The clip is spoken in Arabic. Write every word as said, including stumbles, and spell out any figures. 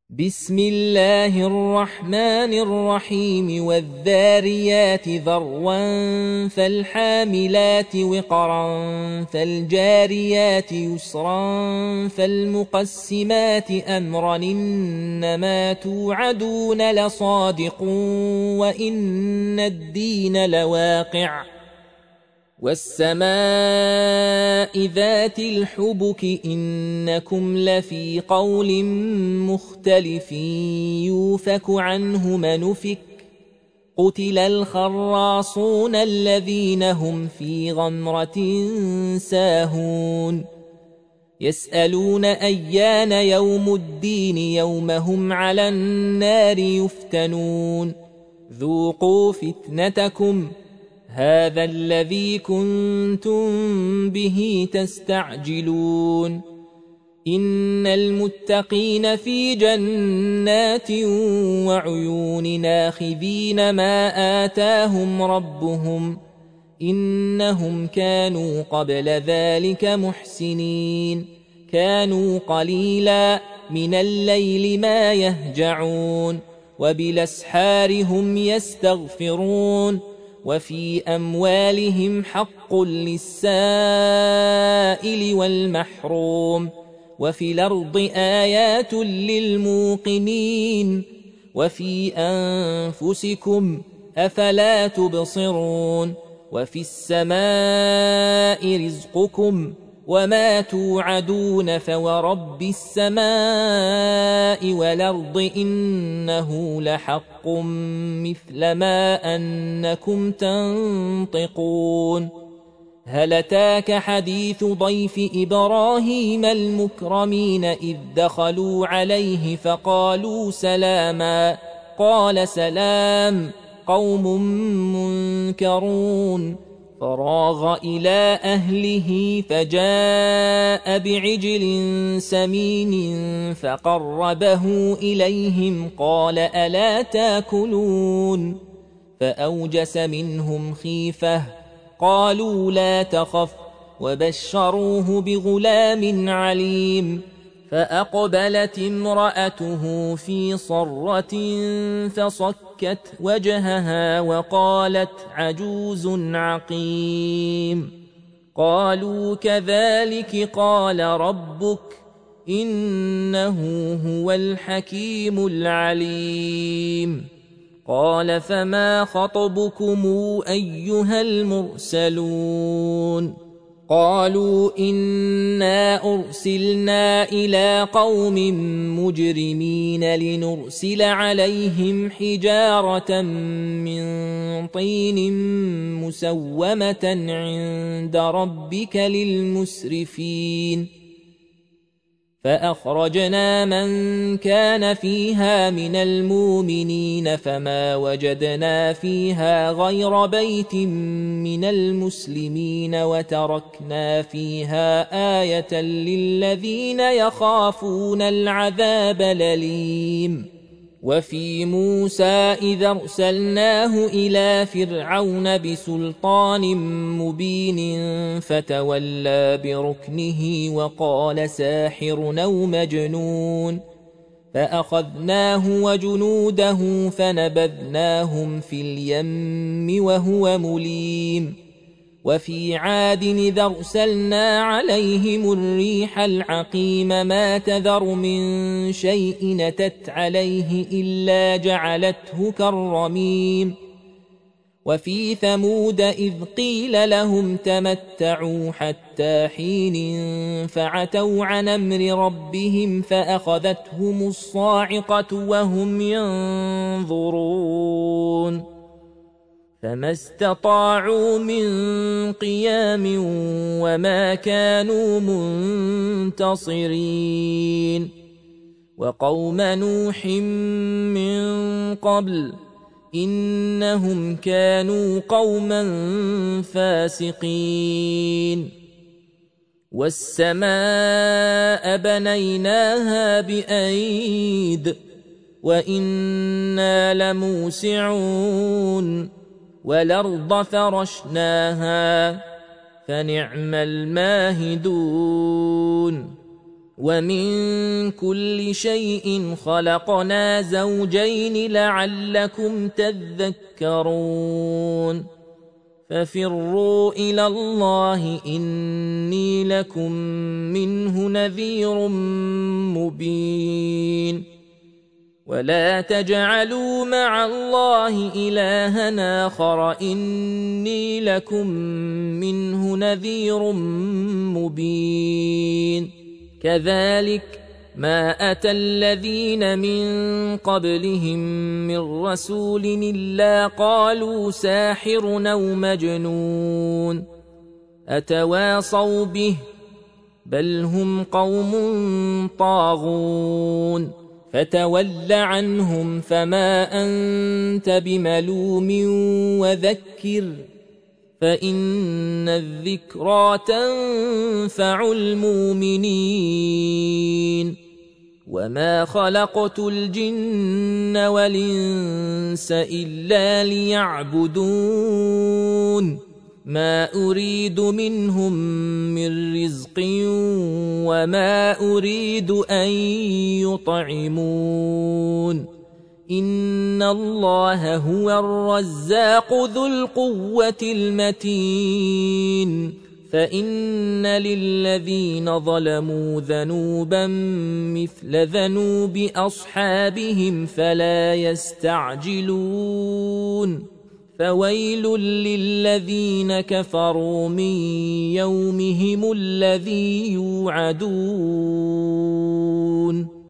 بسم الله الرحمن الرحيم والذاريات ذروا فالحاملات وقرا فالجاريات يسرا فالمقسمات أمرا إنما توعدون لصادق وإن الدين لواقع والسماء ذات الحبك إنكم لفي قول مختلف يوفك عنه من أفك قتل الخراصون الذين هم في غمرة ساهون يسألون أيان يوم الدين يوم هم على النار يفتنون ذوقوا فتنتكم هذا الذي كنتم به تستعجلون إن المتقين في جنات وعيون ناخذين ما آتاهم ربهم إنهم كانوا قبل ذلك محسنين كانوا قليلا من الليل ما يهجعون وبالأسحار هم يستغفرون وفي أموالهم حق للسائل والمحروم وفي الأرض آيات للموقنين وفي أنفسكم أفلا تبصرون وفي السماء رزقكم وما توعدون فورب السماء والأرض إنه لحق مثل ما أنكم تنطقون هل أتاك حديث ضيف إبراهيم المكرمين إذ دخلوا عليه فقالوا سلاما قال سلام قوم منكرون فراغ إلى أهله فجاء بعجل سمين فقربه إليهم قال ألا تاكلون فأوجس منهم خيفة قالوا لا تخف وبشروه بغلام عليم فأقبلت امرأته في صرة فصكت وجهها وقالت عجوز عقيم قالوا كذلك قال ربك إنه هو الحكيم العليم قال فما خطبكم أيها المرسلون قالوا إنا أرسلنا إلى قوم مجرمين لنرسل عليهم حجارة من طين مسومة عند ربك للمسرفين فأخرجنا من كان فيها من المؤمنين فما وجدنا فيها غير بيت من المسلمين وتركنا فيها آية للذين يخافون العذاب الأليم وفي موسى إذا أرسلناه إلى فرعون بسلطان مبين فتولى بركنه وقال ساحر أو مجنون فأخذناه وجنوده فنبذناهم في اليم وهو مليم وفي عاد إذا أرسلنا عليهم الريح العقيم ما تذر من شيء نتت عليه إلا جعلته كالرميم وفي ثمود إذ قيل لهم تمتعوا حتى حين فعتوا عن أمر ربهم فأخذتهم الصاعقة وهم ينظرون فما استطاعوا من قيام وما كانوا منتصرين وقوم نوح من قبل إنهم كانوا قوما فاسقين والسماء بنيناها بأيد وإنا لموسعون والأرض فرشناها فنعم الماهدون ومن كل شيء خلقنا زوجين لعلكم تذكرون ففروا إلى الله إني لكم منه نذير مبين ولا تجعلوا مع الله إلها آخر إني لكم منه نذير مبين كذلك ما أتى الذين من قبلهم من رسول إلا قالوا ساحر أو مجنون أتواصوا به بل هم قوم طاغون فتول عنهم فما أنت بملوم وذكر فإن الذكرى تنفع المؤمنين وما خلقت الجن والإنس إلا ليعبدون ما أريد منهم من رزق وما أريد أن يطعمون إن الله هو الرزاق ذو القوة المتين فإن للذين ظلموا ذنوبا مثل ذنوب أصحابهم فلا يستعجلون فويل للذين كفروا من يومهم الذي يوعدون